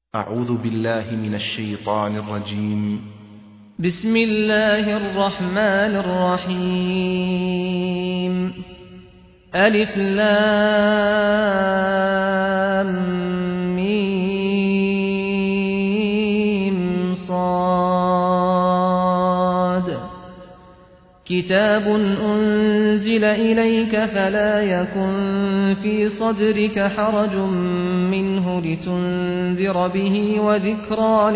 أعوذ بالله من الشيطان الرجيم. بسم الله الرحمن الرحيم. ألف لام ميم صاد. كتاب أنزل إليك فلا يكن في صدرك حرج منه لتنذر به وذكرى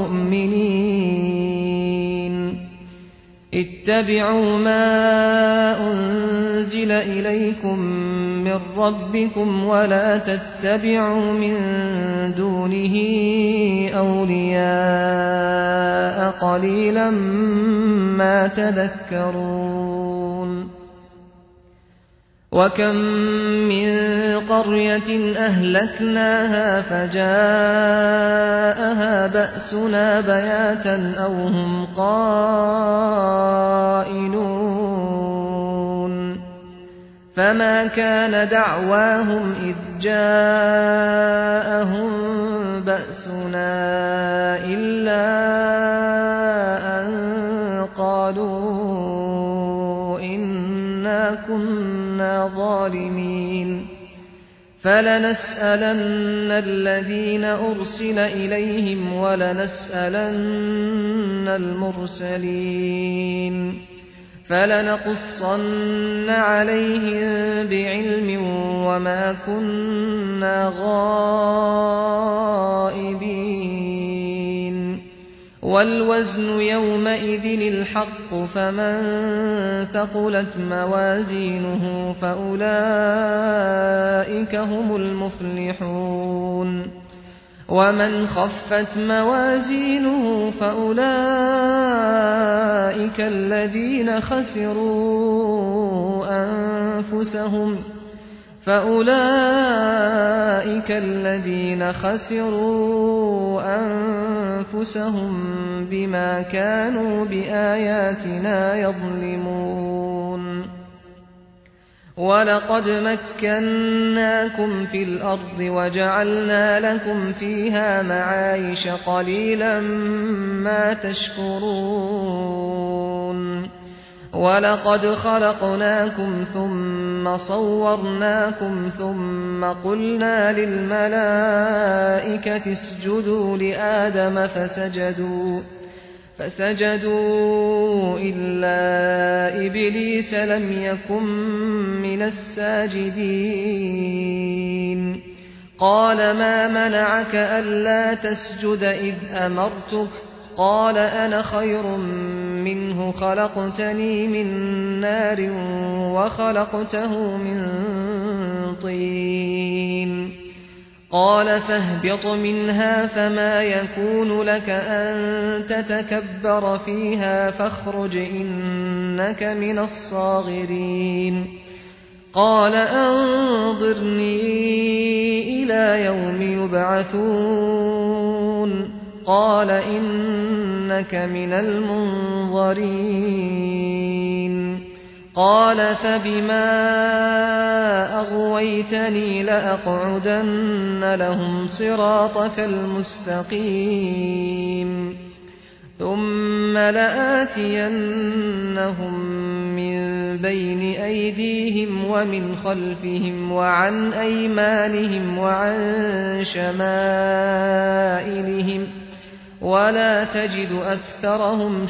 للمؤمنين. اتبعوا ما أنزل إليكم من ربكم ولا تتبعوا من دونه أولياء قليلا ما تذكرون. وكم من قرية أهلكناها فجاءها بأسنا بياتا أو هم قائلون. فما كان دعواهم إذ جاءهم بأسنا إلا أن قالوا إنا كنا ظالمين. فلنسألن الذين أرسل إليهم ولنسألن المرسلين. فلنقصن عليهم بعلم وما كنا غائبين. والوزن يومئذ الحق فمن ثقلت موازينه فأولئك هم المفلحون. ومن خفت موازينه فأولئك الذين خسروا أنفسهم بما كانوا بآياتنا يظلمون. ولقد مكناكم في الأرض وجعلنا لكم فيها معايش قليلا ما تشكرون. ولقد خلقناكم ثم صورناكم ثم قلنا للملائكة اسجدوا لآدم فسجدوا إلا إبليس لم يكن من الساجدين. قال ما منعك ألا تسجد إذ أمرتك؟ قال أنا خير منه خلقتني من نار وخلقته من طين. قال فاهبط منها فما يكون لك أن تتكبر فيها فاخرج إنك من الصاغرين. قال أنظرني إلى يوم يبعثون. قال إنك من المنظرين. قال فبما أغويتني لأقعدن لهم صراطك المستقيم ثم لآتينهم من بين أيديهم ومن خلفهم وعن أيمانهم وعن شمائلهم ولا تجد أكثرهم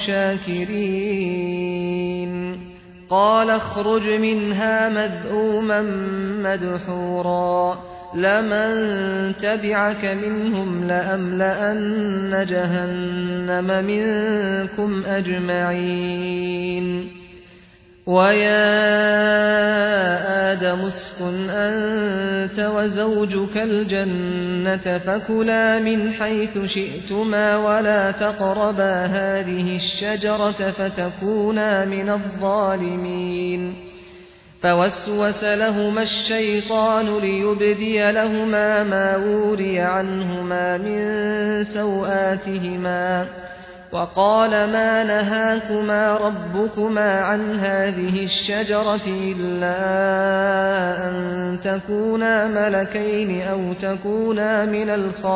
شاكرين. قال اخرج منها مذءوما مدحورا لمن تبعك منهم لأملأن جهنم منكم أجمعين. ويا آدم اسكن أنت وزوجك الجنة فكلا من حيث شئتما ولا تقربا هذه الشجرة فتكونا من الظالمين. فوسوس لهما الشيطان ليبدي لهما ما وري عنهما من سوآتهما وقال ما نهاكما ربكما عن هذه الشجرة إلا أن تكونا ملكين أو تكونا من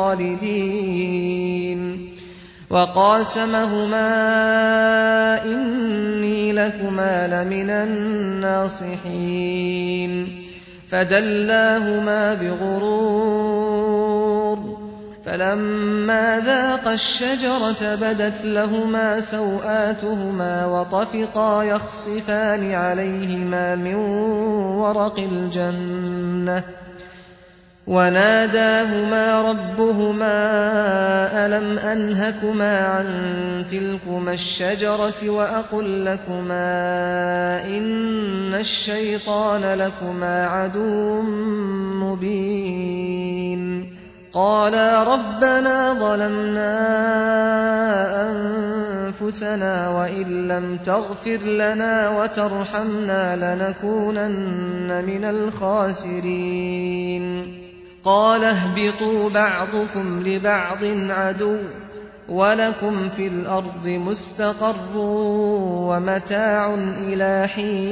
الخالدين وقاسمهما إني لكما لمن الناصحين فدلاهما بغرور فلما ذاقا الشجرة بدت لهما سوآتهما وطفقا يخصفان عليهما من ورق الجنة وناداهما ربهما ألم أنهكما عن تلكما الشجرة وأقل لكما إن الشيطان لكما عدو مبين قالا ربنا ظلمنا أنفسنا وإن لم تغفر لنا وترحمنا لنكونن من الخاسرين قال اهبطوا بعضكم لبعض عدو ولكم في الأرض مستقر ومتاع إلى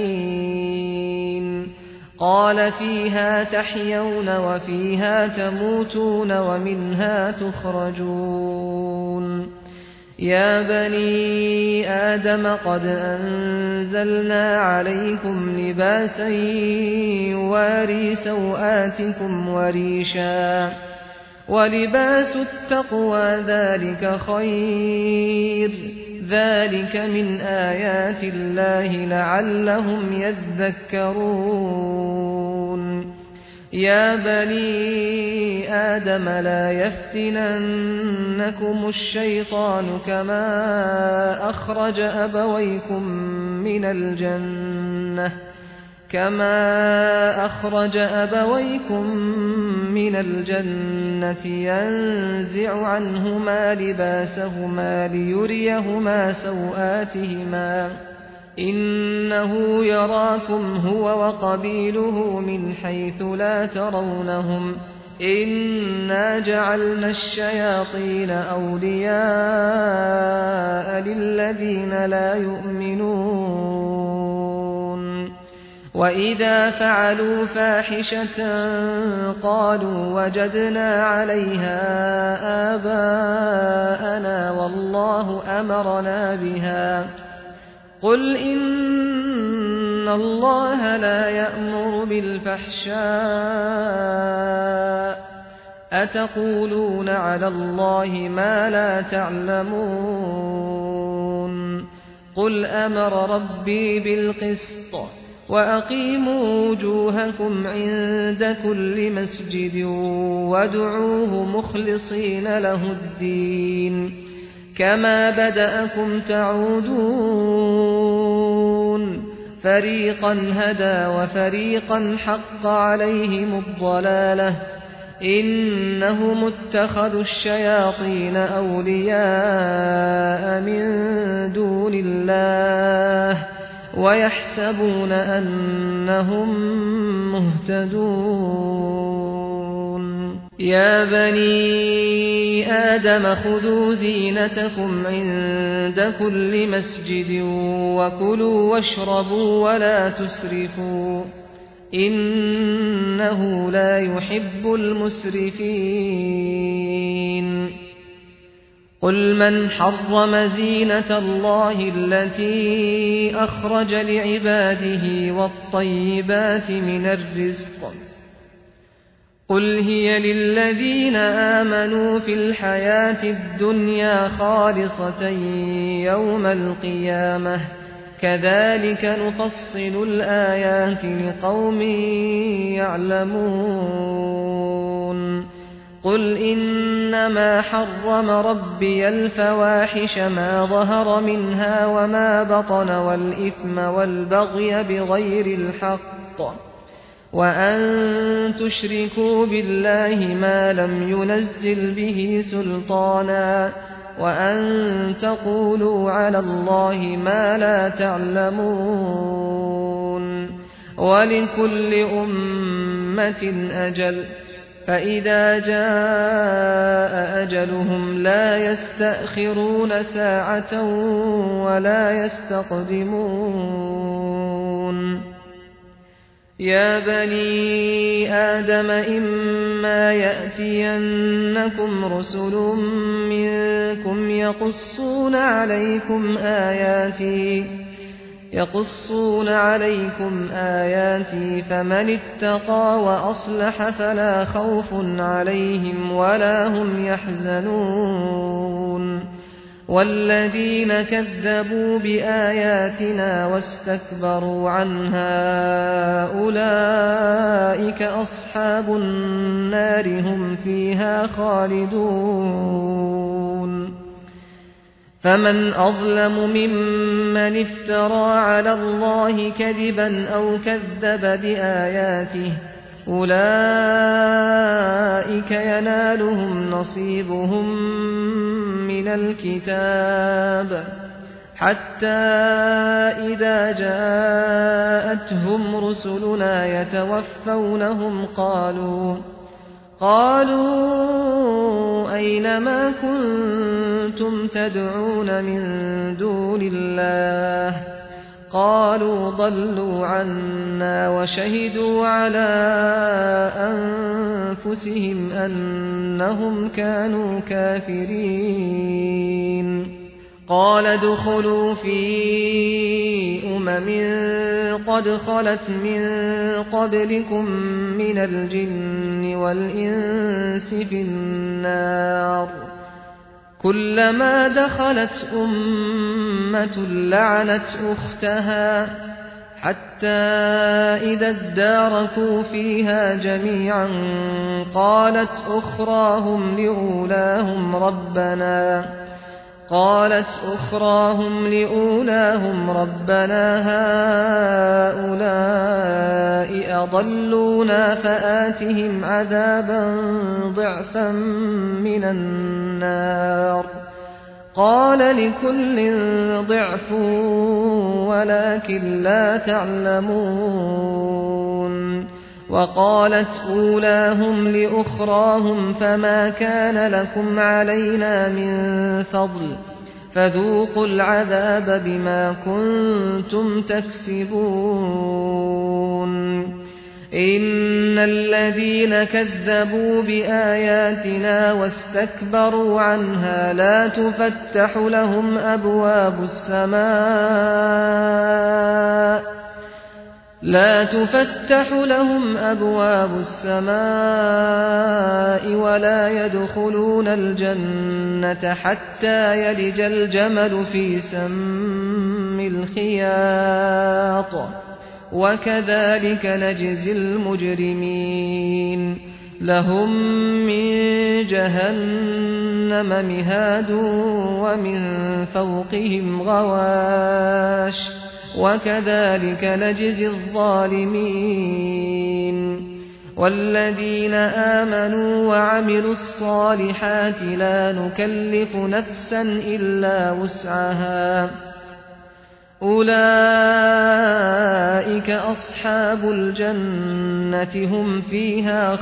حين قال فيها تحيون وفيها تموتون ومنها تخرجون يا بني آدم قد أنزلنا عليكم لباسا يواري سوآتكم وريشا ولباس التقوى ذلك خير ذلك من آيات الله لعلهم يذكرون يا بني آدم لا يفتننكم الشيطان كما أخرج أبويكم من الجنة ينزع عنهما لباسهما ليريهما سوآتهما إنه يراكم هو وقبيله من حيث لا ترونهم إنا جعلنا الشياطين أولياء للذين لا يؤمنون وإذا فعلوا فاحشة قالوا وجدنا عليها آباءنا والله أمرنا بها قل إن الله لا يأمر بالفحشاء أتقولون على الله ما لا تعلمون قل أمر ربي بالقسط وأقيموا وجوهكم عند كل مسجد وادعوه مخلصين له الدين كما بدأكم تعودون فريقا هدى وفريقا حق عليهم الضلالة إنهم اتخذوا الشياطين أولياء من دون الله ويحسبون أنهم مهتدون يا بني آدم خذوا زينتكم عند كل مسجد وكلوا واشربوا ولا تسرفوا إنه لا يحب المسرفين قل من حرم زينة الله التي أخرج لعباده والطيبات من الرزق قل هي للذين آمنوا في الحياة الدنيا خالصة يوم القيامة كذلك نفصل الآيات لقوم يعلمون قل إنما حرم ربي الفواحش ما ظهر منها وما بطن والإثم والبغي بغير الحق وأن تشركوا بالله ما لم ينزل به سلطانا وأن تقولوا على الله ما لا تعلمون ولكل أمة أجل فإذا جاء أجلهم لا يستأخرون ساعة ولا يستقدمون يا بني آدم إما يأتينكم رسل منكم يقصون عليكم آياتي فمن اتقى وأصلح فلا خوف عليهم ولا هم يحزنون والذين كذبوا بآياتنا واستكبروا عنها أولئك أصحاب النار هم فيها خالدون فمن أظلم ممن افترى على الله كذبا أو كذب بآياته أولئك ينالهم نصيبهم من الكتاب حتى إذا جاءتهم رسلنا يتوفونهم قالوا أين ما كنتم تدعون من دون الله قالوا ضلوا عنا وشهدوا على أنفسهم أنهم كانوا كافرين قال ادخلوا في قد خلت من قبلكم من الجن والإنس في النار كلما دخلت أمة لعنت أختها حتى إذا اداركوا فيها جميعا قالت أخراهم لأولاهم ربنا هؤلاء أضلونا فآتهم عذابا ضعفا من النار قال لكل ضعف ولكن لا تعلمون وقالت أولاهم لأخراهم فما كان لكم علينا من فضل فذوقوا العذاب بما كنتم تكسبون إن الذين كذبوا بآياتنا واستكبروا عنها لا تفتح لهم أبواب السماء ولا يدخلون الجنة حتى يلج الجمل في سم الخياط وكذلك نجزي المجرمين لهم من جهنم مهاد ومن فوقهم غواش وكذلك نجزي الظالمين والذين آمنوا وعملوا الصالحات لا نكلف نفسا إلا وسعها أولئك أصحاب الجنة هم فيها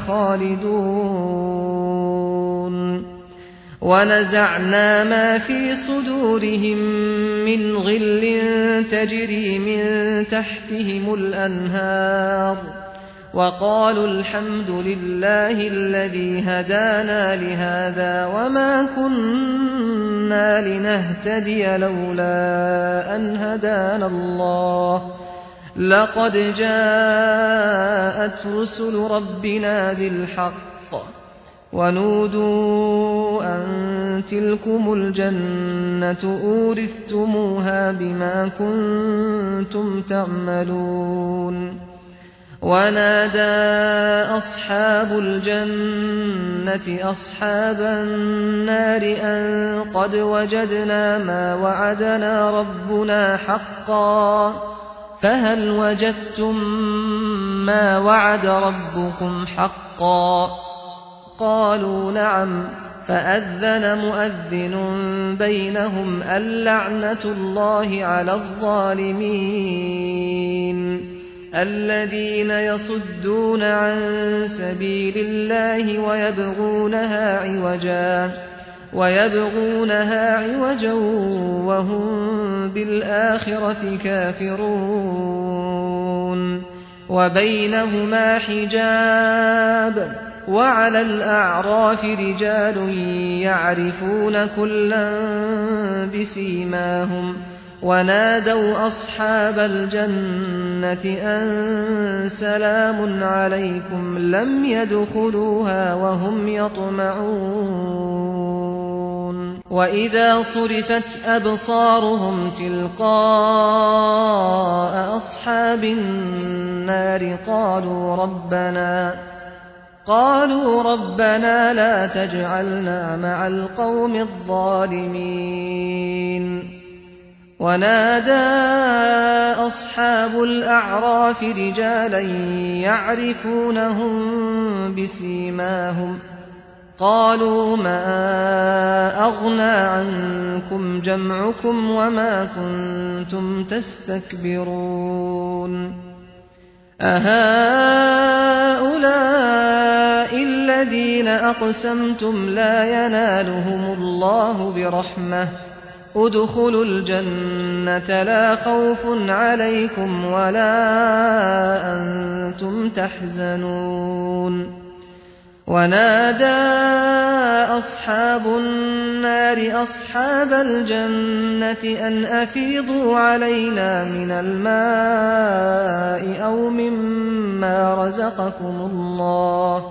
خالدون ونزعنا ما في صدورهم من غل تجري من تحتهم الأنهار وقالوا الحمد لله الذي هدانا لهذا وما كنا لنهتدي لولا أن هدانا الله لقد جاءت رسل ربنا بالحق ونودوا أن تلكم الجنة أورثتموها بما كنتم تعملون ونادى أصحاب الجنة أصحاب النار أن قد وجدنا ما وعدنا ربنا حقا فهل وجدتم ما وعد ربكم حقا قالوا نعم فأذن مؤذن بينهم اللعنة الله على الظالمين الذين يصدون عن سبيل الله ويبغونها عوجا وهم بالآخرة كافرون وبينهما حجاب وعلى الأعراف رجال يعرفون كلا بسيماهم ونادوا أصحاب الجنة أن سلام عليكم لم يدخلوها وهم يطمعون وإذا صرفت أبصارهم تلقاء أصحاب النار قالوا ربنا لا تجعلنا مع القوم الظالمين ونادى أصحاب الأعراف رجالا يعرفونهم بسيماهم قالوا ما أغنى عنكم جمعكم وما كنتم تستكبرون أهؤلاء الذين أقسمتم لا ينالهم الله برحمة ادخلوا الجنة لا خوف عليكم ولا أنتم تحزنون ونادى أصحاب النار أصحاب الجنة أن أفيضوا علينا من الماء أو مما رزقكم الله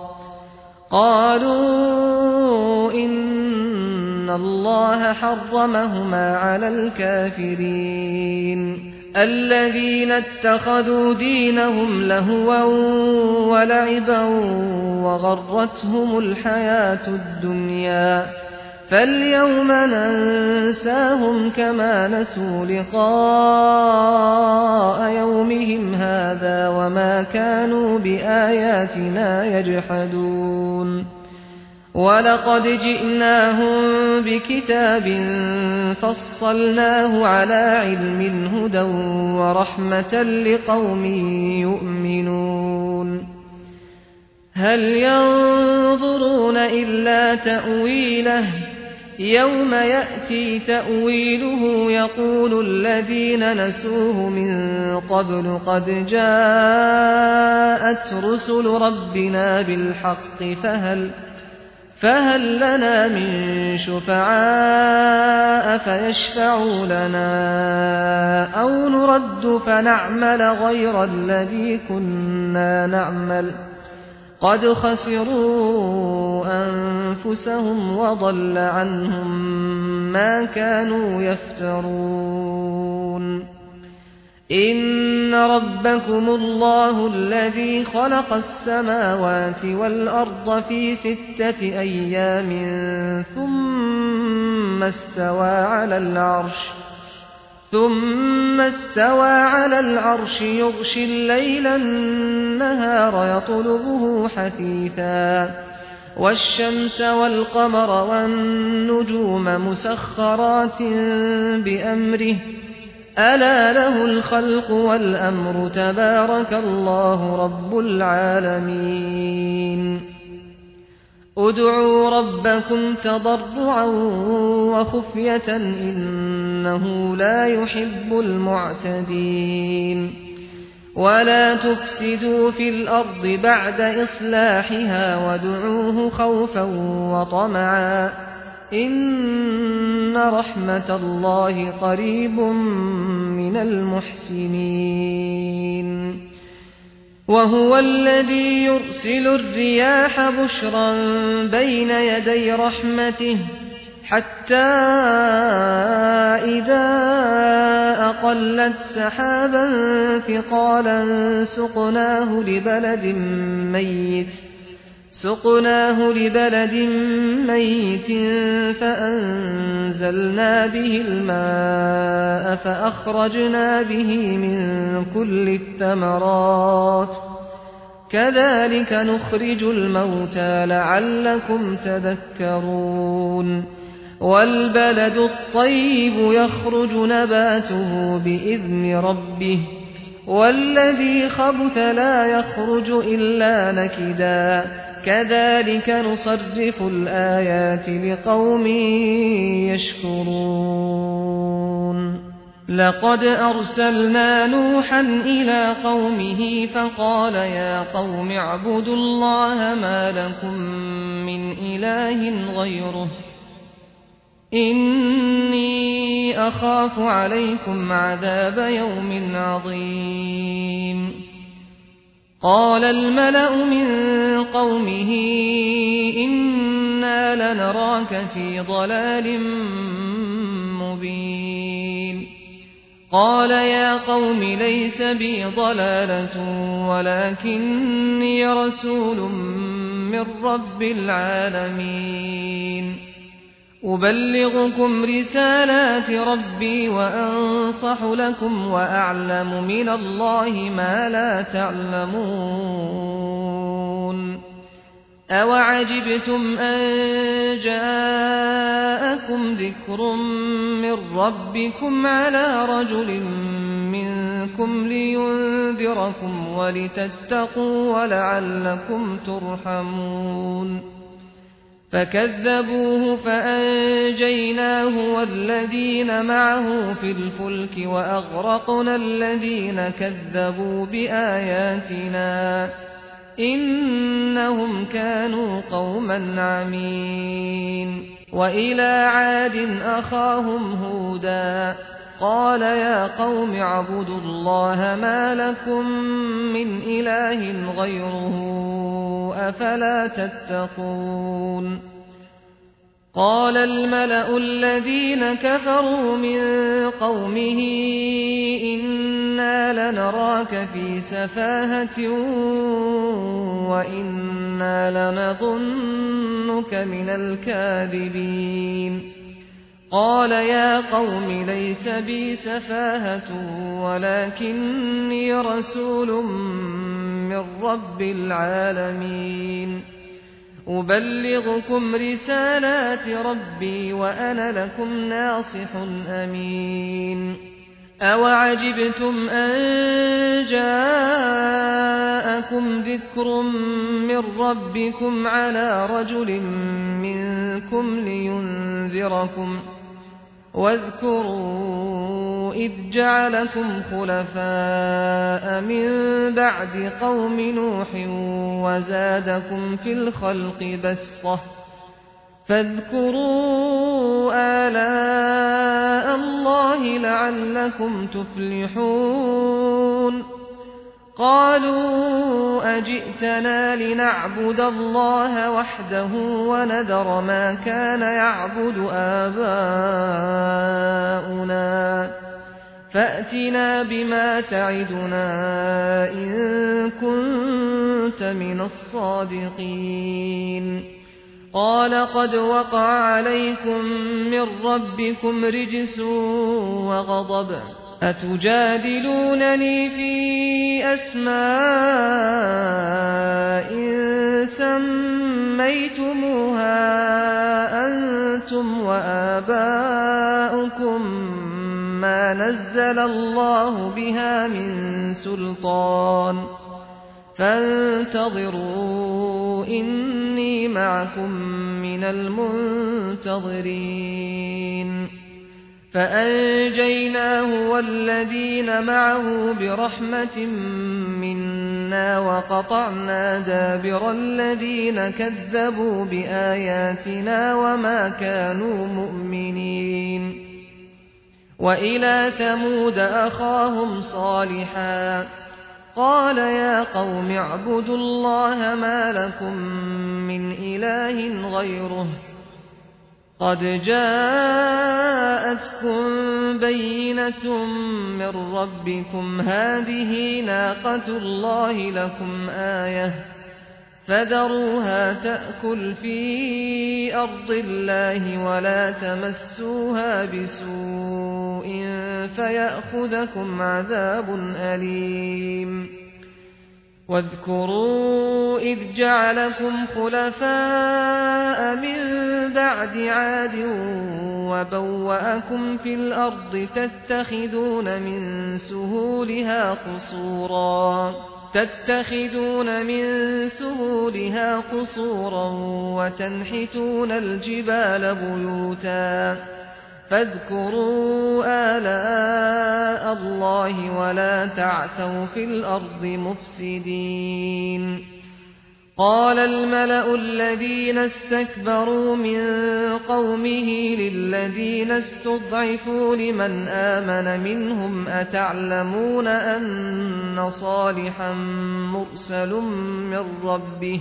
قالوا إن الله حرمهما على الكافرين الذين اتخذوا دينهم لهوا ولعبا وغرتهم الحياة الدنيا فاليوم ننساهم كما نسوا لقاء يومهم هذا وما كانوا بآياتنا يجحدون ولقد جئناهم بكتاب فصلناه على علم هدى ورحمة لقوم يؤمنون هل ينظرون إلا تأويله يوم يأتي تأويله يقول الذين نسوه من قبل قد جاءت رسل ربنا بالحق فهل لنا من شفعاء فيشفعوا لنا أو نرد فنعمل غير الذي كنا نعمل قد خسروا أنفسهم وضل عنهم ما كانوا يفترون إن ربكم الله الذي خلق السماوات والأرض في 6 أيام ثم استوى على العرش يغشي الليل النهار يطلبه حثيثا والشمس والقمر والنجوم مسخرات بأمره ألا له الخلق والأمر تبارك الله رب العالمين ادعوا ربكم تضرعا وخفية إنه لا يحب المعتدين ولا تفسدوا في الأرض بعد إصلاحها وادعوه خوفا وطمعا إن رحمة الله قريب من المحسنين وهو الذي يرسل الرياح بشرا بين يدي رحمته حتى إذا أقلت سحابا ثقالا سقناه لبلد ميت فأنزلنا به الماء فأخرجنا به من كل الثمرات كذلك نخرج الموتى لعلكم تذكرون والبلد الطيب يخرج نباته بإذن ربه والذي خبث لا يخرج إلا نكدا كذلك نصرف الآيات لقوم يشكرون لقد أرسلنا نوحا إلى قومه فقال يا قوم اعبدوا الله ما لكم من إله غيره إني أخاف عليكم عذاب يوم عظيم قال الملأ من قومه إنا لنراك في ضلال مبين قال يا قوم ليس بي ضلالة ولكني رسول من رب العالمين أبلغكم رسالات ربي وأنصح لكم وأعلم من الله ما لا تعلمون أوعجبتم أن جاءكم ذكر من ربكم على رجل منكم لينذركم ولتتقوا ولعلكم ترحمون فكذبوه فأنجيناه والذين معه في الفلك وأغرقنا الذين كذبوا بآياتنا إنهم كانوا قوما عمين وإلى عاد أخاهم هودا قال يا قوم اعبدوا الله ما لكم من إله غيره أفلا تتقون قال الملأ الذين كفروا من قومه إنا لنراك في سفاهة وإنا لنظنك من الكاذبين قال يا قوم ليس بي سفاهة ولكني رسول من رب العالمين أبلغكم رسالات ربي وأنا لكم ناصح أمين أوعجبتم أن جاءكم ذكر من ربكم على رجل منكم لينذركم واذكروا إذ جعلكم خلفاء من بعد قوم نوح وزادكم في الخلق بسطة فاذكروا آلاء الله لعلكم تفلحون قالوا أجئتنا لنعبد الله وحده ونذر ما كان يعبد آباؤنا فأتنا بما تعدنا إن كنت من الصادقين قال قد وقع عليكم من ربكم رجس وغضب أتجادلونني في أسماء سميتموها أنتم وآباؤكم ما نزل الله بها من سلطان فانتظروا إني معكم من المنتظرين فأنجيناه والذين معه برحمة منا وقطعنا دابر الذين كذبوا بآياتنا وما كانوا مؤمنين وإلى ثمود أخاهم صالحا قال يا قوم اعبدوا الله ما لكم من إله غيره قد جاءتكم بينة من ربكم هذه ناقة الله لكم آية فذروها تأكل في أرض الله ولا تمسوها بسوء فيأخذكم عذاب أليم واذكروا إذ جعلكم خلفاء من بعد عاد وبوأكم في الأرض تتخذون من سهولها قصورا وتنحتون الجبال بيوتا فاذكروا آلاء الله ولا تعثوا في الأرض مفسدين. قال الملأ الذين استكبروا من قومه للذين استضعفوا لمن آمن منهم أتعلمون أن صالحا مرسل من ربه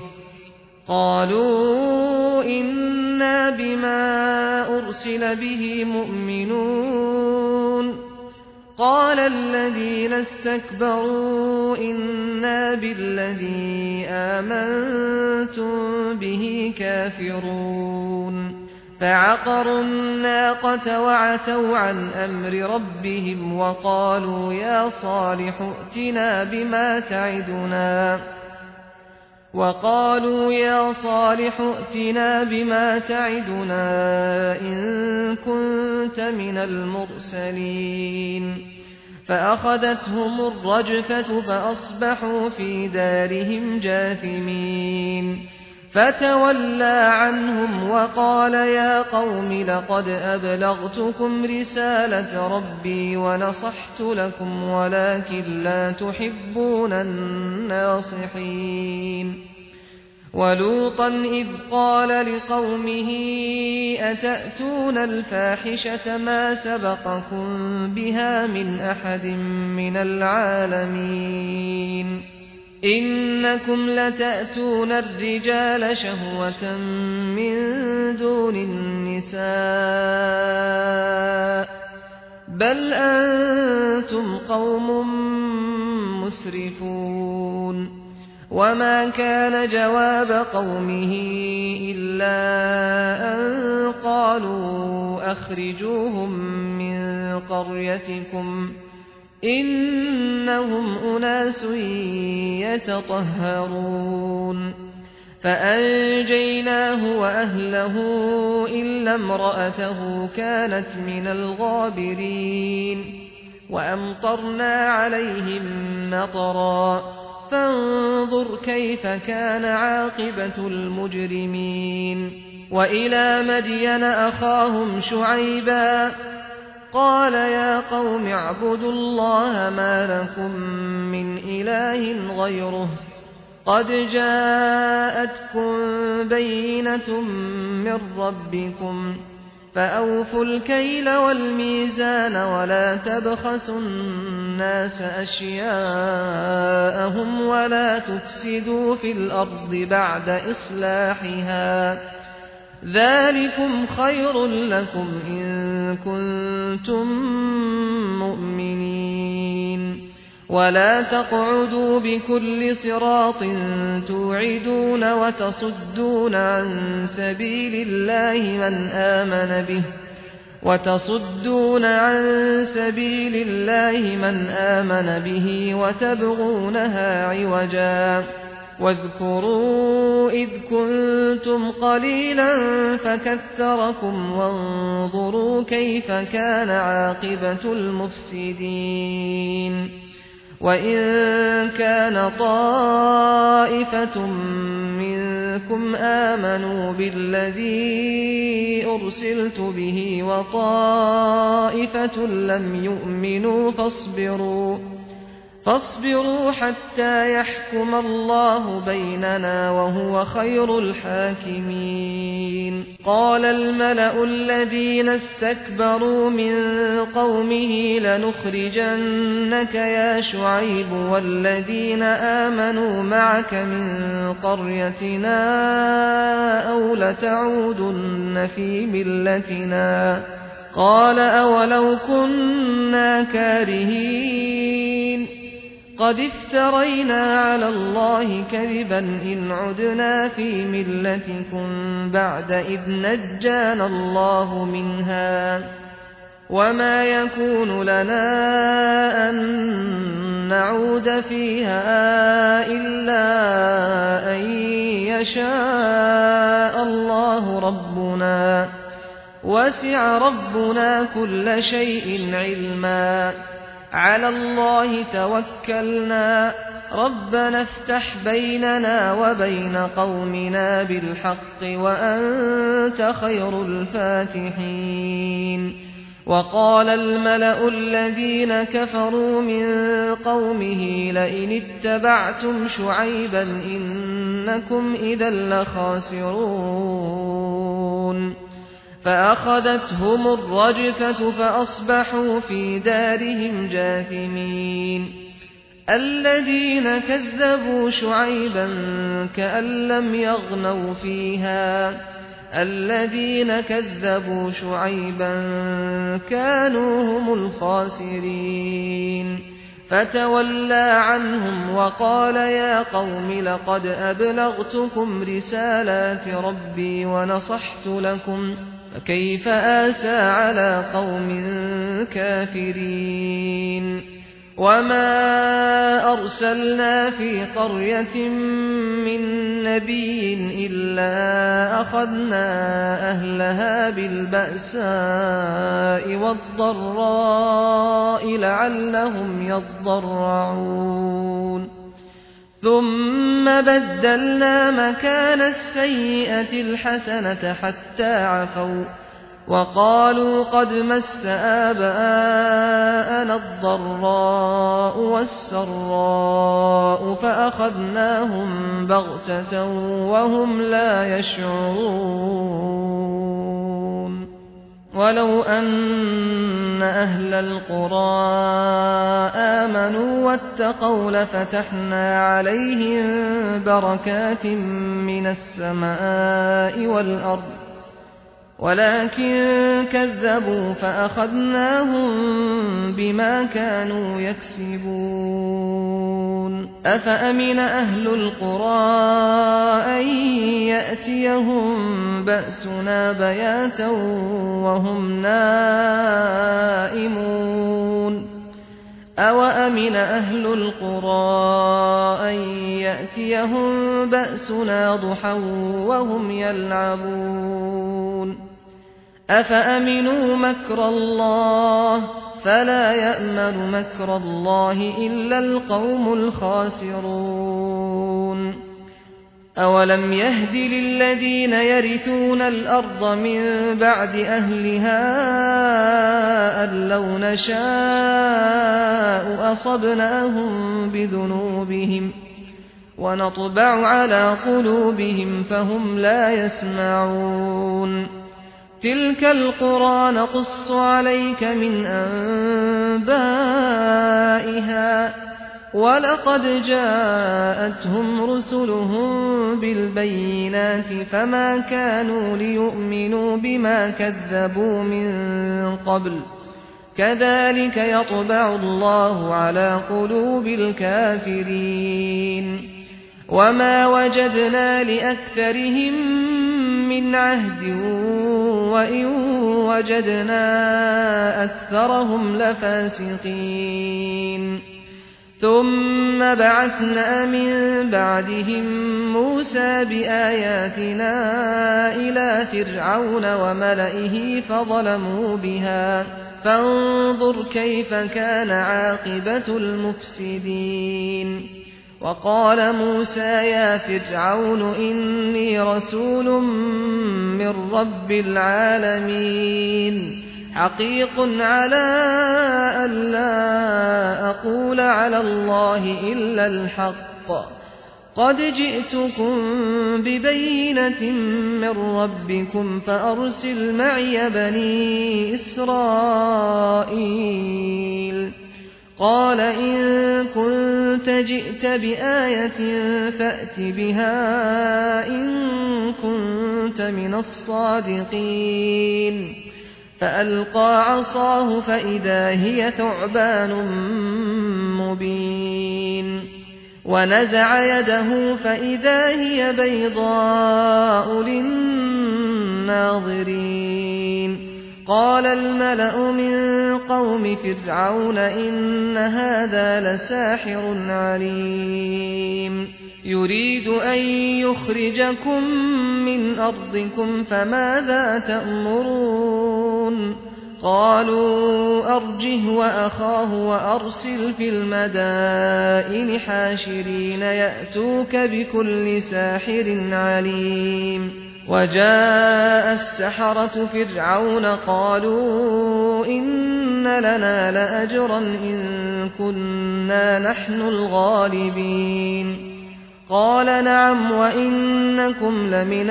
قالوا إنا بما أرسل به مؤمنون. قال الذين استكبروا إنا بالذي آمنتم به كافرون. فعقروا الناقة وعتوا عن أمر ربهم وقالوا يا صالح ائتنا بما تعدنا إن كنت من المرسلين. فأخذتهم الرجفة فأصبحوا في دارهم جاثمين. فتولى عنهم وقال يا قوم لقد أبلغتكم رسالة ربي ونصحت لكم ولكن لا تحبون الناصحين. ولوطا إذ قال لقومه أتأتون الفاحشة ما سبقكم بها من أحد من العالمين إنكم لتأتون الرجال شهوة من دون النساء بل أنتم قوم مسرفون. وما كان جواب قومه إلا أن قالوا أخرجوهم من قريتكم إنهم أناس يتطهرون. فأنجيناه وأهله إلا امرأته كانت من الغابرين. وأمطرنا عليهم مطرا فانظر كيف كان عاقبة المجرمين. وإلى مدين أخاهم شعيبا قال يا قوم اعبدوا الله ما لكم من إله غيره قد جاءتكم بينة من ربكم فأوفوا الكيل والميزان ولا تبخسوا الناس أشياءهم ولا تفسدوا في الأرض بعد إصلاحها ذلكم خير لكم إن كنتم مؤمنين. ولا تقعدوا بكل صراط توعدون وتصدون عن سبيل الله من آمن به وتبغونها عوجا. واذكروا إذ كنتم قليلا فكثركم وانظروا كيف كان عاقبة المفسدين. وإن كان طائفة منكم آمنوا بالذي أرسلت به وطائفة لم يؤمنوا فاصبروا حتى يحكم الله بيننا وهو خير الحاكمين. قال الملأ الذين استكبروا من قومه لنخرجنك يا شعيب والذين آمنوا معك من قريتنا أو لتعودن في ملتنا قال أولو كنا كارهين قد افترينا على الله كذبا إن عدنا في ملتكم بعد إذ نجانا الله منها وما يكون لنا أن نعود فيها إلا أن يشاء الله ربنا وسع ربنا كل شيء علما على الله توكلنا ربنا افتح بيننا وبين قومنا بالحق وأنت خير الفاتحين وقال الملأ الذين كفروا من قومه لئن اتبعتم شعيبا إنكم إذا لخاسرون فأخذتهم الرجفة فأصبحوا في دارهم جاثمين الذين كذبوا شعيبا كأن لم يغنوا فيها الذين كذبوا شعيبا كانوا هم الخاسرين فتولى عنهم وقال يا قوم لقد أبلغتكم رسالات ربي ونصحت لكم فكيف آسى على قوم كافرين وما أرسلنا في قرية من نبي إلا أخذنا أهلها بالبأساء والضراء لعلهم يضرعون ثم بدلنا مكان السيئة الحسنة حتى عفوا وقالوا قد مس آباءنا الضراء والسراء فأخذناهم بغتة وهم لا يشعرون ولو أن أهل القرى آمنوا واتقوا لفتحنا عليهم بركات من السماء والأرض ولكن كذبوا فأخذناهم بما كانوا يكسبون أفأمن أهل القرى أن يأتيهم بأسنا بياتا وهم نائمون أوأمن أهل القرى أن يأتيهم بأسنا ضحى وهم يلعبون أفأمنوا مكر الله فلا يأمن مكر الله إلا القوم الخاسرون أولم يهد للذين يرثون الأرض من بعد أهلها أن لو نشاء أصبناهم بذنوبهم ونطبع على قلوبهم فهم لا يسمعون تلك القرى نقص عليك من أنبائها ولقد جاءتهم رسلهم بالبينات فما كانوا ليؤمنوا بما كذبوا من قبل كذلك يطبع الله على قلوب الكافرين وما وجدنا لأكثرهم من عهد وإن وجدنا أكثرهم لفاسقين ثم بعثنا من بعدهم موسى بآياتنا إلى فرعون وملئه فظلموا بها فانظر كيف كان عاقبة المفسدين وقال موسى يا فرعون إني رسول من رب العالمين حقيق على أن لا أقول على الله إلا الحق قد جئتكم ببينة من ربكم فأرسل معي بني إسرائيل قال إن كنت جئت بآية فأت بها إن كنت من الصادقين فألقى عصاه فإذا هي ثعبان مبين ونزع يده فإذا هي بيضاء للناظرين قال الملأ من قوم فرعون إن هذا لساحر عليم يريد أن يخرجكم من أرضكم فماذا تأمرون قالوا أرجه وأخاه وأرسل في المدائن حاشرين يأتوك بكل ساحر عليم وجاء السحرة فرعون قالوا إن لنا لأجرا إن كنا نحن الغالبين قال نعم وإنكم لمن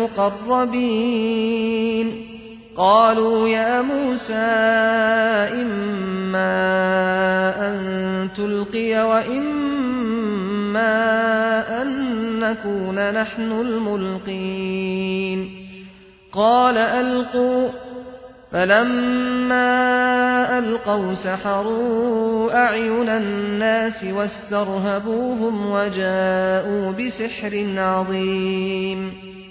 المقربين قالوا يا موسى إما أن تلقي وإما أن نكون نحن الملقين قال ألقوا فلما ألقوا سحروا أعين الناس واسترهبوهم وجاءوا بسحر عظيم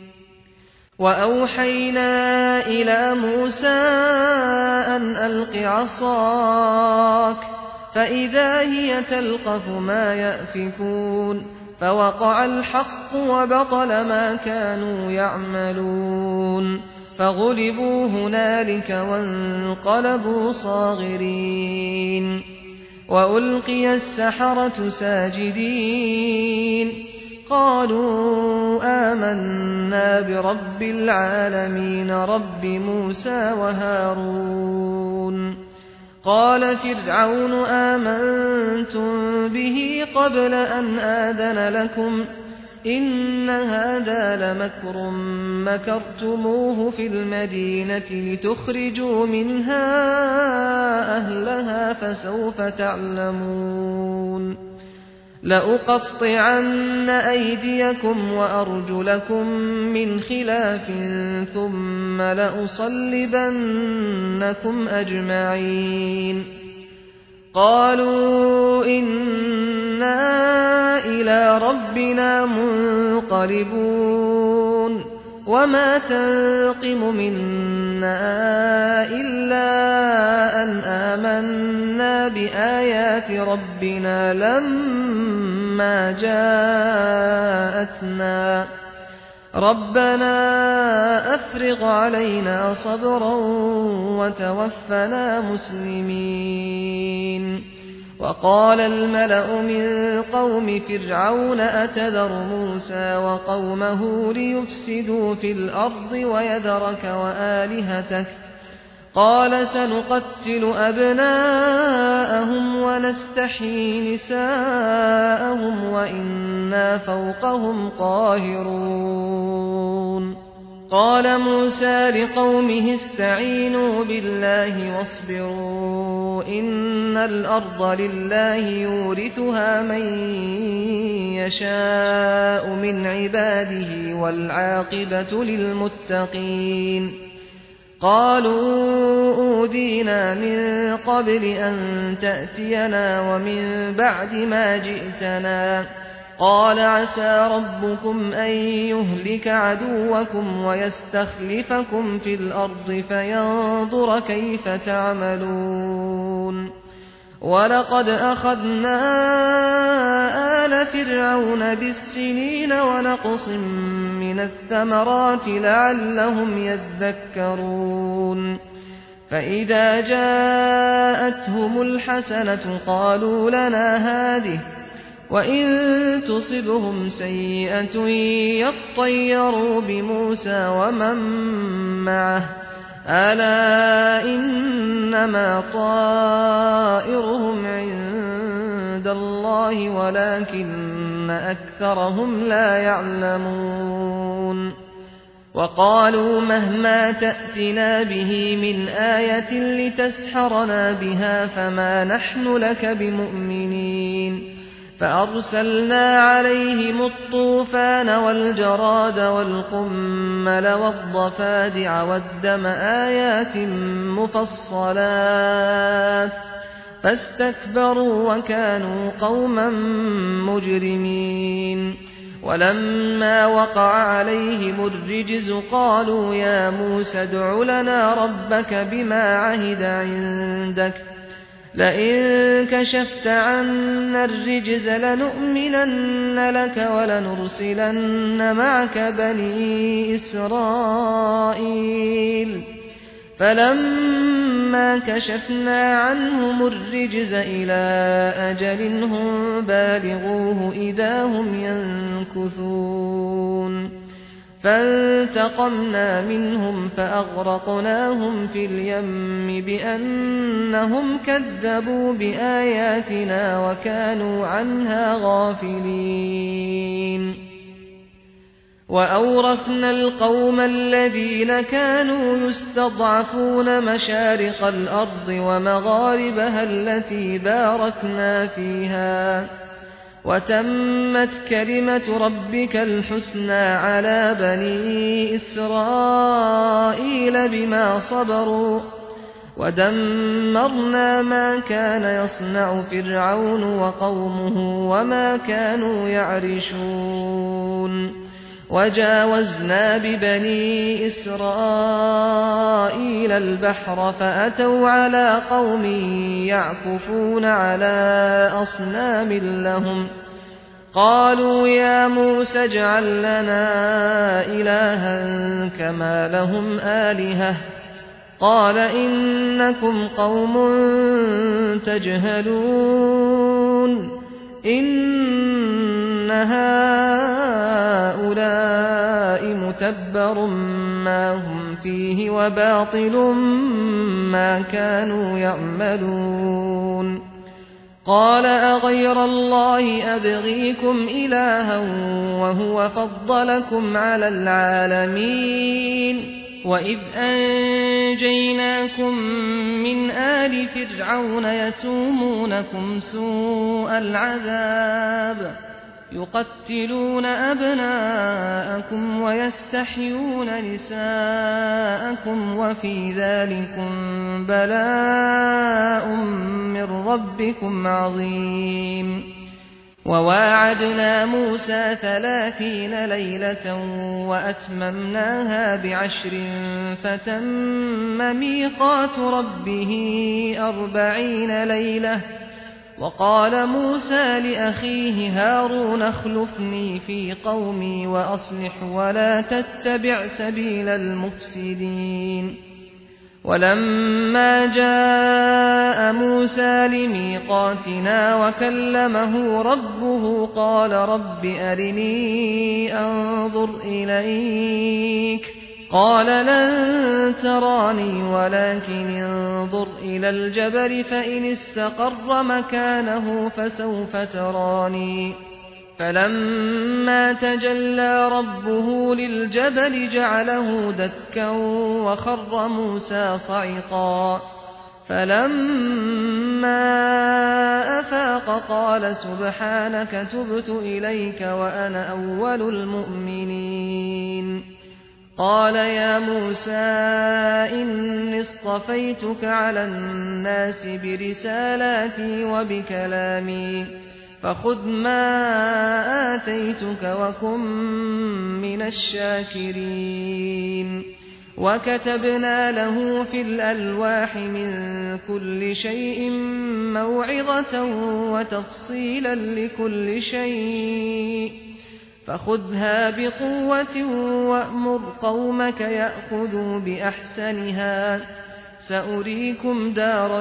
وأوحينا إلى موسى أن ألق عصاك فإذا هي تلقف ما يأفكون فوقع الحق وبطل ما كانوا يعملون فغلبوا هنالك وانقلبوا صاغرين وألقي السحرة ساجدين قالوا آمنا برب العالمين رب موسى وهارون قال فرعون آمنتم به قبل أن آذن لكم إن هذا لمكر مكرتموه في المدينة لتخرجوا منها أهلها فسوف تعلمون لأقطعن أيديكم وأرجلكم من خلاف ثم لأصلبنكم أجمعين قالوا إنا إلى ربنا منقلبون وما تنقم منا إلا أن آمنا بآيات ربنا لما جاءتنا ربنا أفرغ علينا صبرا وتوفنا مسلمين وقال الملأ من قوم فرعون أتذر موسى وقومه ليفسدوا في الأرض ويذرك وآلهتك قال سنقتل أبناءهم ونستحيي نساءهم وإنا فوقهم قاهرون قال موسى لقومه استعينوا بالله واصبروا إن الأرض لله يورثها من يشاء من عباده والعاقبة للمتقين قالوا أوذينا من قبل أن تأتينا ومن بعد ما جئتنا قال عسى ربكم أن يهلك عدوكم ويستخلفكم في الأرض فينظر كيف تعملون ولقد أخذنا آل فرعون بالسنين ونقص من الثمرات لعلهم يذكرون فإذا جاءتهم الحسنة قالوا لنا هذه وإن تصبهم سيئة يطيروا بموسى ومن معه ألا إنما طائرهم عند الله ولكن أكثرهم لا يعلمون وقالوا مهما تأتنا به من آية لتسحرنا بها فما نحن لك بمؤمنين فأرسلنا عليهم الطوفان والجراد والقمل والضفادع والدم آيات مفصلات فاستكبروا وكانوا قوما مجرمين ولما وقع عليهم الرجز قالوا يا موسى ادع لنا ربك بما عهد عندك لئن كشفت عنا الرجز لنؤمنن لك ولنرسلن معك بني إسرائيل فلما كشفنا عنهم الرجز إلى أجل هم بالغوه إذا هم ينكثون فانتقمنا منهم فأغرقناهم في اليم بأنهم كذبوا بآياتنا وكانوا عنها غافلين وأورثنا القوم الذين كانوا يستضعفون مشارق الأرض ومغاربها التي باركنا فيها وتمت كلمة ربك الحسنى على بني إسرائيل بما صبروا ودمرنا ما كان يصنع فرعون وقومه وما كانوا يعرشون وجاوزنا ببني إسرائيل البحر فأتوا على قوم يعكفون على أصنام لهم قالوا يا موسى اجعل لنا إلها كما لهم آلهة قال إنكم قوم تجهلون إن هؤلاء متبر ما هم فيه وباطل ما كانوا يعملون قال أغير الله أبغيكم إلها وهو فضلكم على العالمين وإذ أنجيناكم من آل فرعون يسومونكم سوء العذاب يقتلون أبناءكم ويستحيون نساءكم وفي ذلكم بلاء من ربكم عظيم وواعدنا موسى 30 ليلة وأتممناها ب10 فتم ميقات ربه 40 ليلة وقال موسى لأخيه هارون اخلفني في قومي وأصلح ولا تتبع سبيل المفسدين ولما جاء موسى لميقاتنا وكلمه ربه قال رب أرني أنظر إليك قال لن تراني ولكن انظر إلى الجبل فإن استقر مكانه فسوف تراني فلما تجلى ربه للجبل جعله دكا وخر موسى صعقا فلما أفاق قال سبحانك تبت إليك وأنا أول المؤمنين قال يا موسى إني اصطفيتك على الناس برسالاتي وبكلامي فخذ ما آتيتك وكن من الشاكرين وكتبنا له في الألواح من كل شيء موعظة وتفصيلا لكل شيء فخذها بقوة وأمر قومك يأخذوا بأحسنها سأريكم دار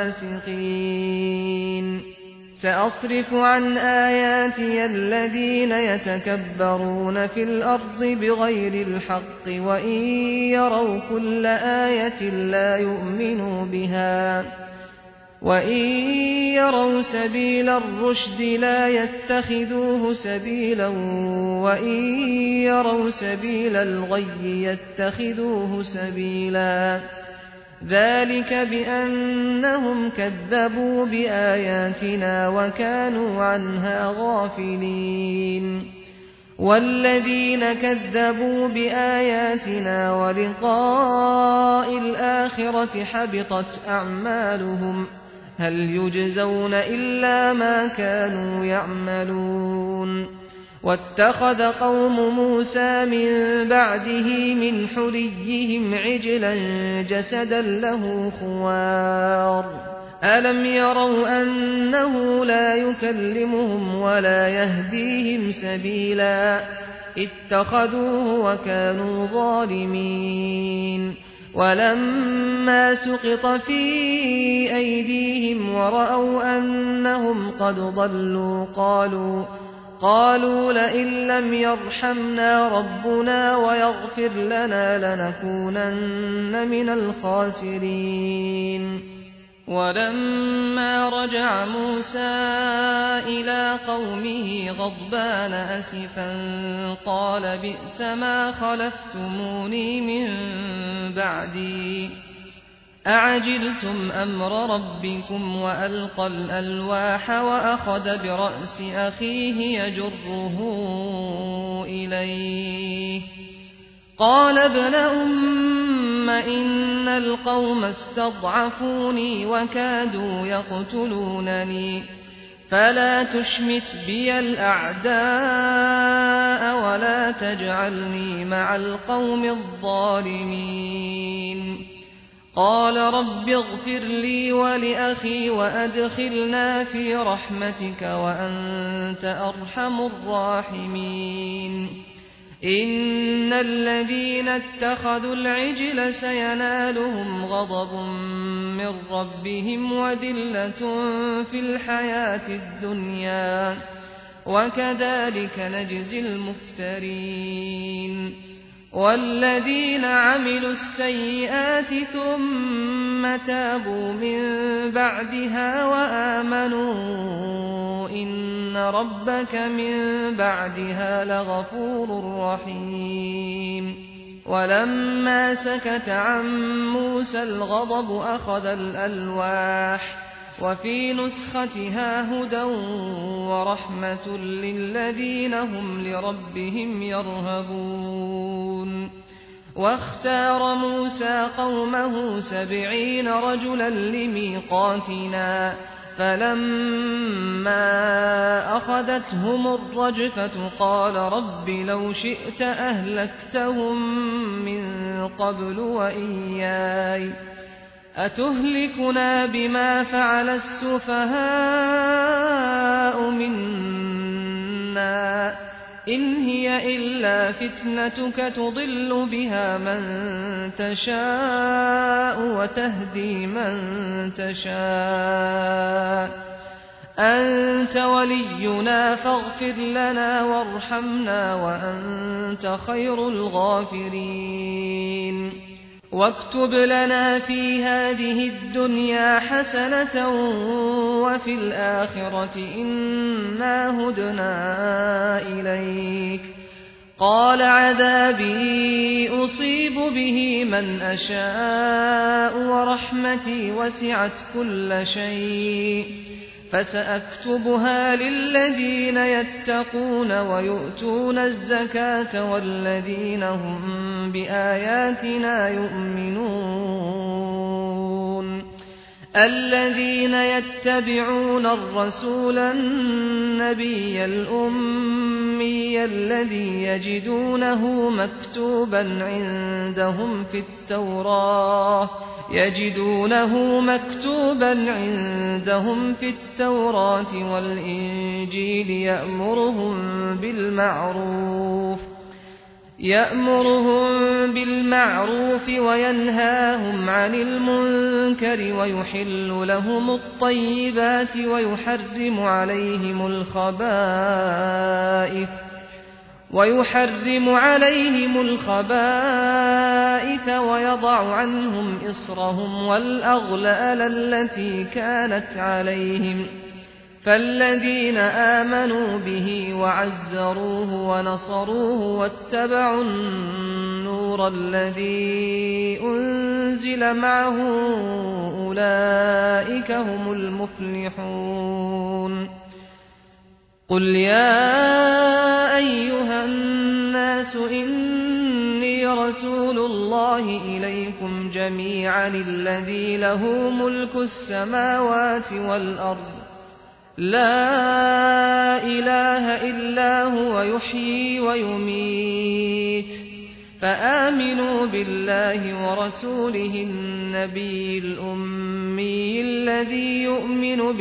الفاسقين سأصرف عن آياتي الذين يتكبرون في الأرض بغير الحق وإن يروا كل آية لا يؤمنوا بها وإن يروا سبيل الرشد لا يتخذوه سبيلا وإن يروا سبيل الغي يتخذوه سبيلا ذلك بأنهم كذبوا بآياتنا وكانوا عنها غافلين والذين كذبوا بآياتنا ولقاء الآخرة حبطت أعمالهم هل يجزون إلا ما كانوا يعملون واتخذ قوم موسى من بعده من حليهم عجلا جسدا له خوار ألم يروا أنه لا يكلمهم ولا يهديهم سبيلا اتخذوه وكانوا ظالمين ولما سقط في أيديهم ورأوا أنهم قد ضلوا قالوا لئن لم يرحمنا ربنا ويغفر لنا لنكونن من الخاسرين ولما رجع موسى إلى قومه غضبان أسفا قال بئس ما خلفتموني من بعدي أعجلتم أمر ربكم وألقى الألواح وأخذ برأس أخيه يجره إليه قال ابن أم إن القوم استضعفوني وكادوا يقتلونني فلا تشمت بي الأعداء ولا تجعلني مع القوم الظالمين قال رب اغفر لي ولأخي وأدخلنا في رحمتك وأنت أرحم الراحمين إن الذين اتخذوا العجل سينالهم غضب من ربهم وذلة في الحياة الدنيا وكذلك نجزي المفترين والذين عملوا السيئات ثم تابوا من بعدها وآمنوا إن ربك من بعدها لغفور رحيم ولما سكت عن موسى الغضب أخذ الألواح وفي نسختها هدى ورحمة للذين هم لربهم يرهبون واختار موسى قومه 70 رجلا لميقاتنا فلما أخذتهم الرجفة قال رب لو شئت أهلكتهم من قبل وإياي أتهلكنا بما فعل السفهاء منا إن هي إلا فتنتك تضل بها من تشاء وتهدي من تشاء أنت ولينا فاغفر لنا وارحمنا وأنت خير الغافرين واكتب لنا في هذه الدنيا حسنة وفي الآخرة إنا هدنا إليك قال عذابي أصيب به من أشاء ورحمتي وسعت كل شيء فسأكتبها للذين يتقون ويؤتون الزكاة والذين هم بآياتنا يؤمنون الذين يتبعون الرسول النبي الأمي الذي يجدونه مكتوبا عندهم في التوراة والإنجيل يأمرهم بالمعروف وينهاهم عن المنكر ويحل لهم الطيبات ويحرم عليهم الخبائث ويضع عنهم إصرهم والأغلال التي كانت عليهم فالذين آمنوا به وعزروه ونصروه واتبعوا النور الذي أنزل معه أولئك هم المفلحون قل يا أيها الناس إني رسول الله إليكم جميعا الذي له ملك السماوات والأرض لا إله إلا هو يحيي ويميت فآمنوا بالله ورسوله النبي الأمي الذي يؤمن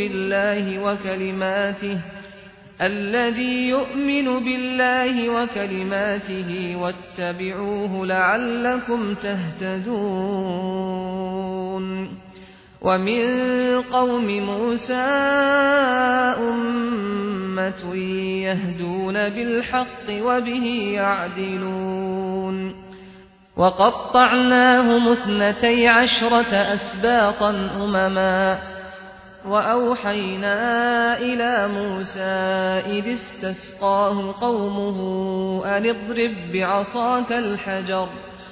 بالله وكلماته واتبعوه لعلكم تهتدون ومن قوم موسى أمة يهدون بالحق وبه يعدلون وقطعناهم 12 أسباطا أمما وأوحينا إلى موسى إذ استسقاه قومه أن اضرب بعصاك الحجر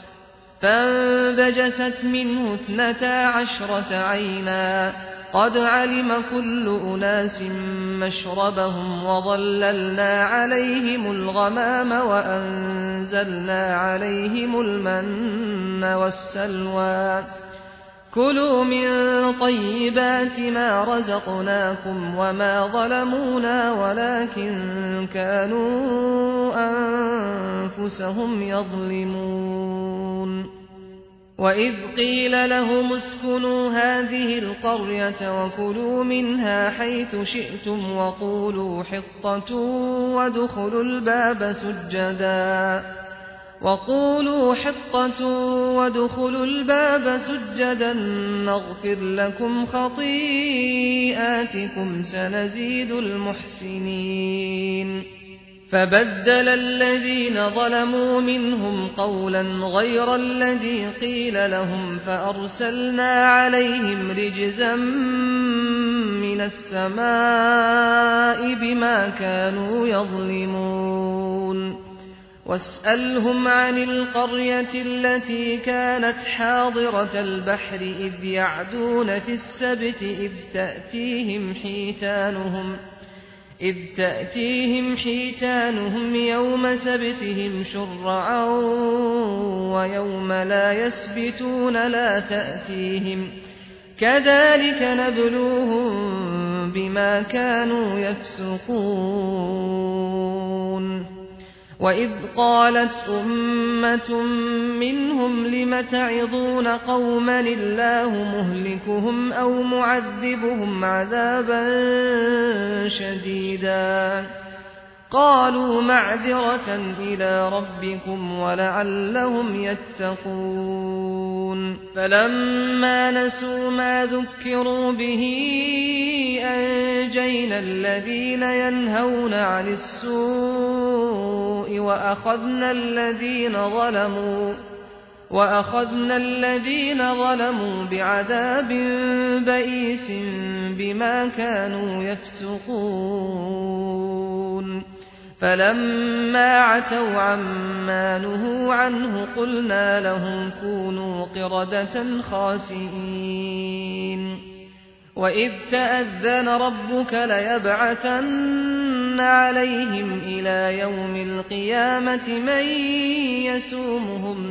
فانبجست منه 12 عينا قد علم كل أناس مشربهم وظللنا عليهم الغمام وأنزلنا عليهم المن والسلوى كلوا من طيبات ما رزقناكم وما ظلمونا ولكن كانوا أنفسهم يظلمون وإذ قيل لهم اسكنوا هذه القرية وكلوا منها حيث شئتم وقولوا حطة وادخلوا الباب سجدا نغفر لكم خطيئاتكم سنزيد المحسنين فبدل الذين ظلموا منهم قولا غير الذي قيل لهم فأرسلنا عليهم رجزا من السماء بما كانوا يظلمون واسألهم عن القرية التي كانت حاضرة البحر إذ يعدون في السبت إذ تأتيهم حيتانهم يوم سبتهم شرعا ويوم لا يسبتون لا تأتيهم كذلك نبلوهم بما كانوا يفسقون وإذ قالت أمة منهم لم تعظون قوما الله مهلكهم أو معذبهم عذابا شديدا قالوا معذرة إلى ربكم ولعلهم يتقون فلما نسوا ما ذكروا به أنجينا الذين ينهون عن السوء وأخذنا الذين ظلموا بعذاب بئيس بما كانوا يفسقون فلما عتوا عما نهوا عنه قلنا لهم كونوا قردة خاسئين وإذ تأذن ربك ليبعثن عليهم إلى يوم القيامة من يسومهم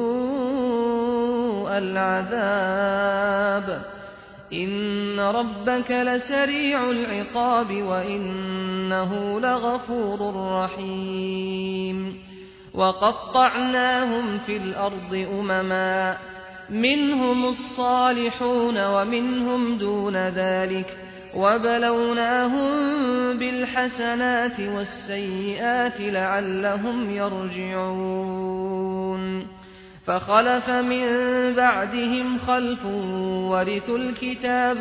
سوء العذاب إن ربك لسريع العقاب وإنه لغفور رحيم وقطعناهم في الأرض أمما منهم الصالحون ومنهم دون ذلك وبلوناهم بالحسنات والسيئات لعلهم يرجعون فخلف من بعدهم خلف ورثوا الكتاب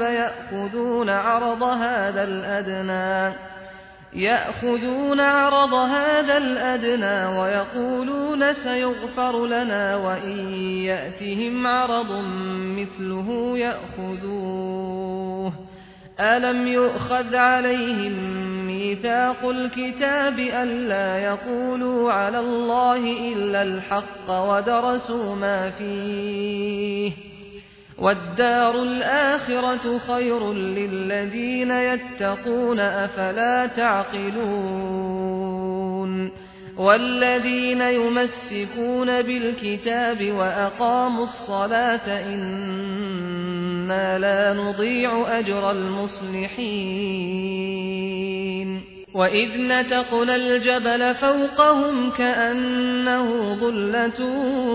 يأخذون عرض هذا الأدنى ويقولون سيغفر لنا وإن يأتهم عرض مثله يأخذوه ألم يؤخذ عليهم ميثاق الكتاب ألا يقولوا على الله إلا الحق ودرسوا ما فيه والدار الآخرة خير للذين يتقون أفلا تعقلون والذين يمسكون بالكتاب وأقاموا الصلاة إن إنا لا نضيع أجر المصلحين وإذ نتقنا الجبل فوقهم كأنه ظلة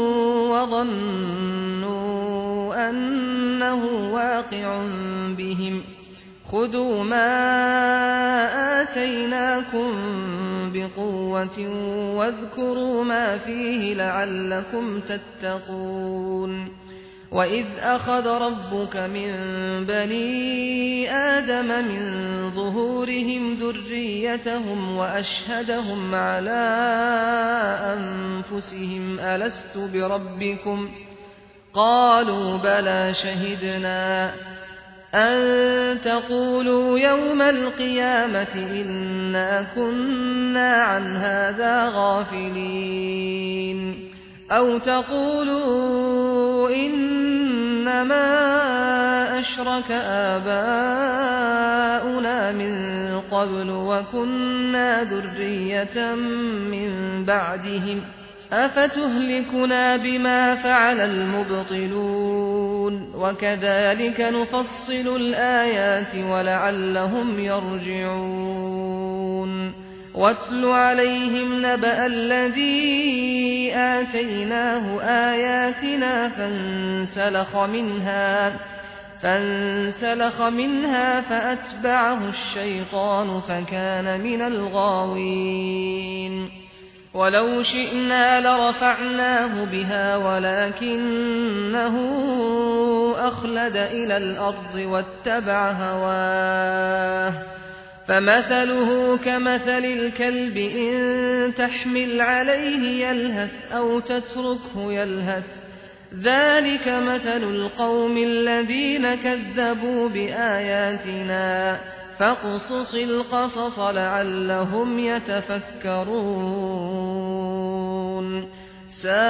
وظنوا أنه واقع بهم خذوا ما آتيناكم بقوة واذكروا ما فيه لعلكم تتقون وإذ أخذ ربك من بني آدم من ظهورهم ذريتهم وأشهدهم على أنفسهم ألست بربكم قالوا بلى شهدنا أن تقولوا يوم القيامة إنا كنا عن هذا غافلين أو تقولوا إنما أشرك آباؤنا من قبل وكنا ذرية من بعدهم أفتهلكنا بما فعل المبطلون وكذلك نفصل الآيات ولعلهم يرجعون واتل عليهم نبأ الذي آتيناه آياتنا فانسلخ منها فأتبعه الشيطان فكان من الغاوين ولو شئنا لرفعناه بها ولكنه أخلد إلى الأرض واتبع هواه فمثله كمثل الكلب إن تحمل عليه يلهث أو تتركه يلهث ذلك مثل القوم الذين كذبوا بآياتنا فاقصص القصص لعلهم يتفكرون ساء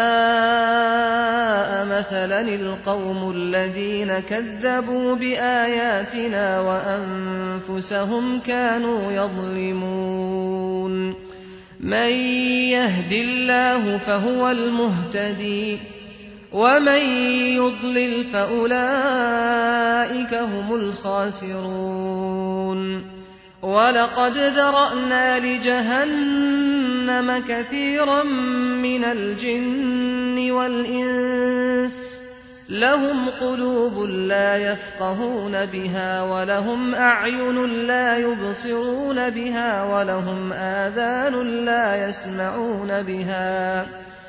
مثلا القوم الذين كذبوا بآياتنا وأنفسهم كانوا يظلمون من يهد الله فهو المهتدي ومن يضلل فأولئك هم الخاسرون ولقد ذرأنا لجهنم كثيرا من الجن والإنس لهم قلوب لا يفقهون بها ولهم أعين لا يبصرون بها ولهم آذان لا يسمعون بها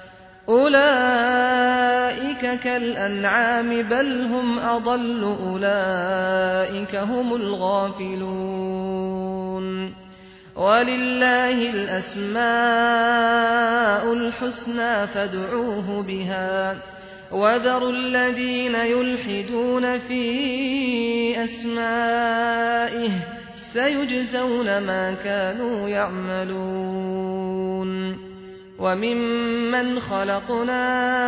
أولئك كالأنعام بل هم أضل أولئك هم الغافلون ولله الأسماء الحسنى فادعوه بها وذروا الذين يلحدون في أسمائه سيجزون ما كانوا يعملون وممن خلقنا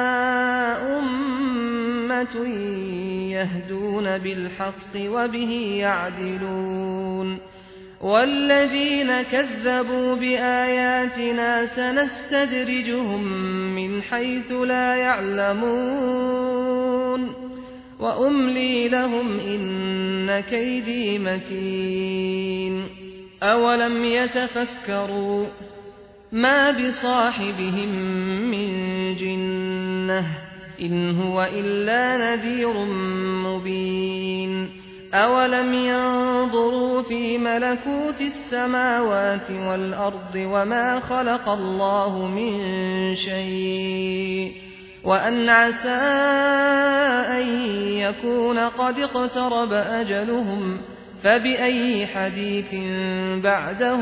أمة يهدون بالحق وبه يعدلون والذين كذبوا بآياتنا سنستدرجهم من حيث لا يعلمون وأملي لهم إن كيدي متين أولم يتفكروا ما بصاحبهم من جنة إن هو إلا نذير مبين أولم ينظروا في ملكوت السماوات والأرض وما خلق الله من شيء وأن عسى أن يكون قد اقترب أجلهم فبأي حديث بعده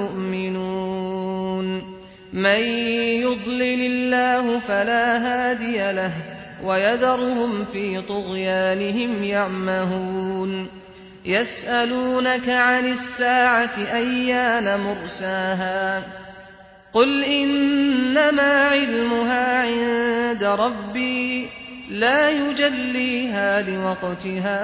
يؤمنون من يضلل الله فلا هادي له ويذرهم في طغيانهم يعمهون يسألونك عن الساعة أيان مرساها قل إنما علمها عند ربي لا يجليها لوقتها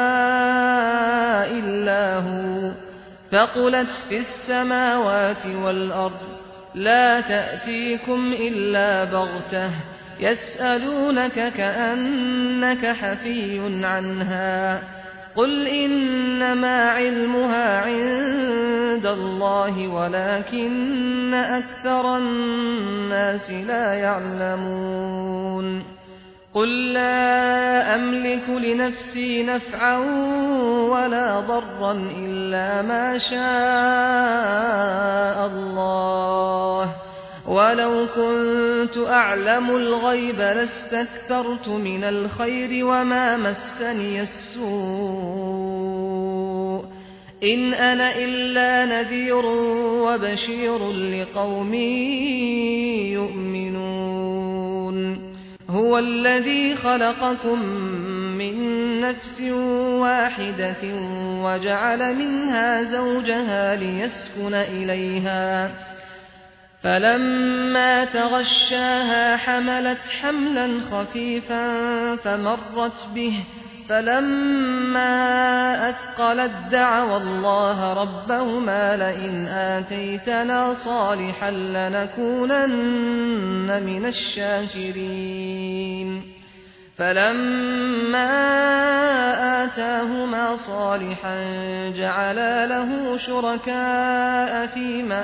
إلا هو ثقلت في السماوات والأرض لا تأتيكم إلا بغتة يسألونك كأنك حفي عنها قل إنما علمها عند الله ولكن أكثر الناس لا يعلمون قل لا أملك لنفسي نفعا ولا ضرا إلا ما شاء الله ولو كنت أعلم الغيب لاستكثرت من الخير وما مسني السوء إن أنا إلا نذير وبشير لقوم يؤمنون هو الذي خلقكم من نفس واحدة وجعل منها زوجها ليسكن إليها فلما تغشاها حملت حملا خفيفا فمرت به فلما أثقلت دعوا الله ربهما لئن آتيتنا صالحا لنكونن من الشاكرين فلما آتاهما صالحا جعلا له شركاء فيما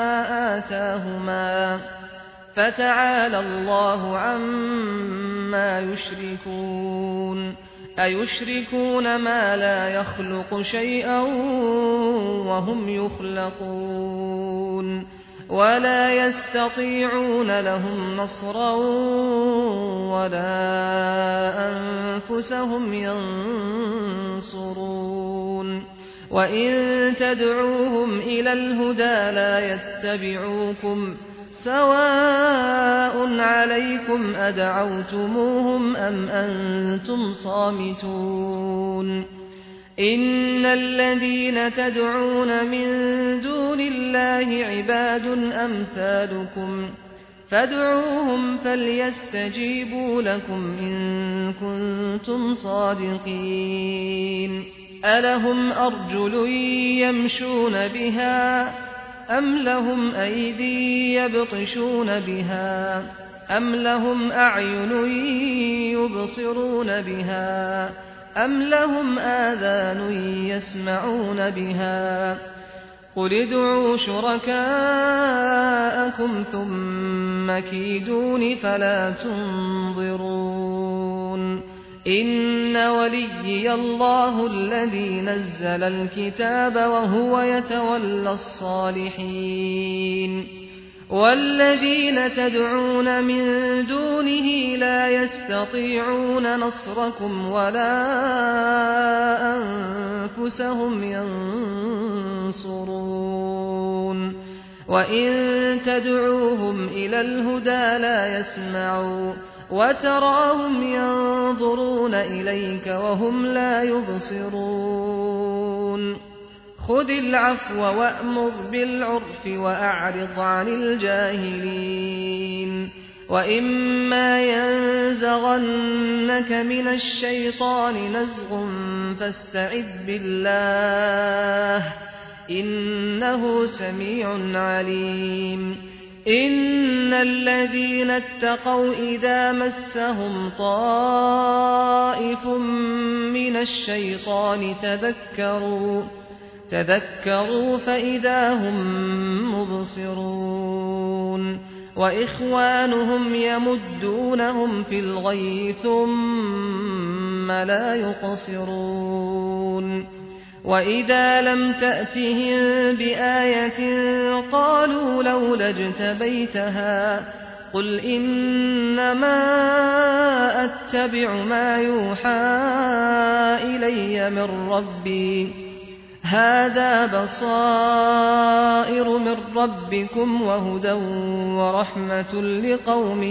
آتاهما فتعالى الله عما يشركون أيشركون ما لا يخلق شيئا وهم يخلقون ولا يستطيعون لهم نصرا ولا أنفسهم ينصرون وإن تدعوهم إلى الهدى لا يتبعوكم سواء عليكم أدعوتموهم أم أنتم صامتون إن الذين تدعون من دون الله عباد أمثالكم فادعوهم فليستجيبوا لكم إن كنتم صادقين ألهم أرجل يمشون بها أم لهم أيدي يبطشون بها أم لهم أعين يبصرون بها أم لهم آذان يسمعون بها قل ادعوا شركاءكم ثم كيدون فلا تنظرون إن وليي الله الذي نزل الكتاب وهو يتولى الصالحين والذين تدعون من دونه لا يستطيعون نصركم ولا أنفسهم ينصرون وإن تدعوهم إلى الهدى لا يسمعوا وتراهم ينظرون إليك وهم لا يبصرون خذ العفو وأمر بالعرف وأعرض عن الجاهلين وإما ينزغنك من الشيطان نزغ فاستعذ بالله إنه سميع عليم إن الذين اتقوا إذا مسهم طائف من الشيطان تذكروا فإذا هم مبصرون وإخوانهم يمدونهم في الغي ثم لا يقصرون وإذا لم تأتهم بآية قالوا لولا اجتبيتها قل إنما أتبع ما يوحى إلي من ربي هذا بصائر من ربكم وهدى ورحمة لقوم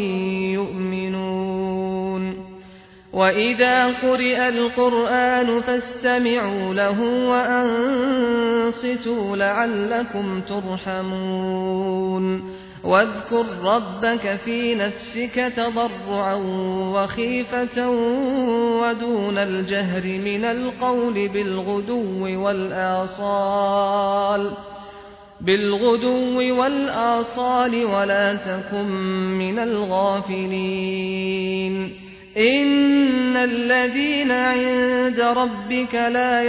يؤمنون وإذا قرئ القرآن فاستمعوا له وأنصتوا لعلكم ترحمون واذكر ربك في نفسك تضرعا وخيفة ودون الجهر من القول بالغدو والآصال بالغدو والآصال ولا تكن من الغافلين إن الذين عند ربك لا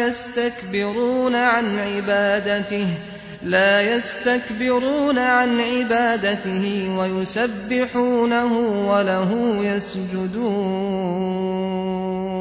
يستكبرون عن عبادته ويسبحونه وله يسجدون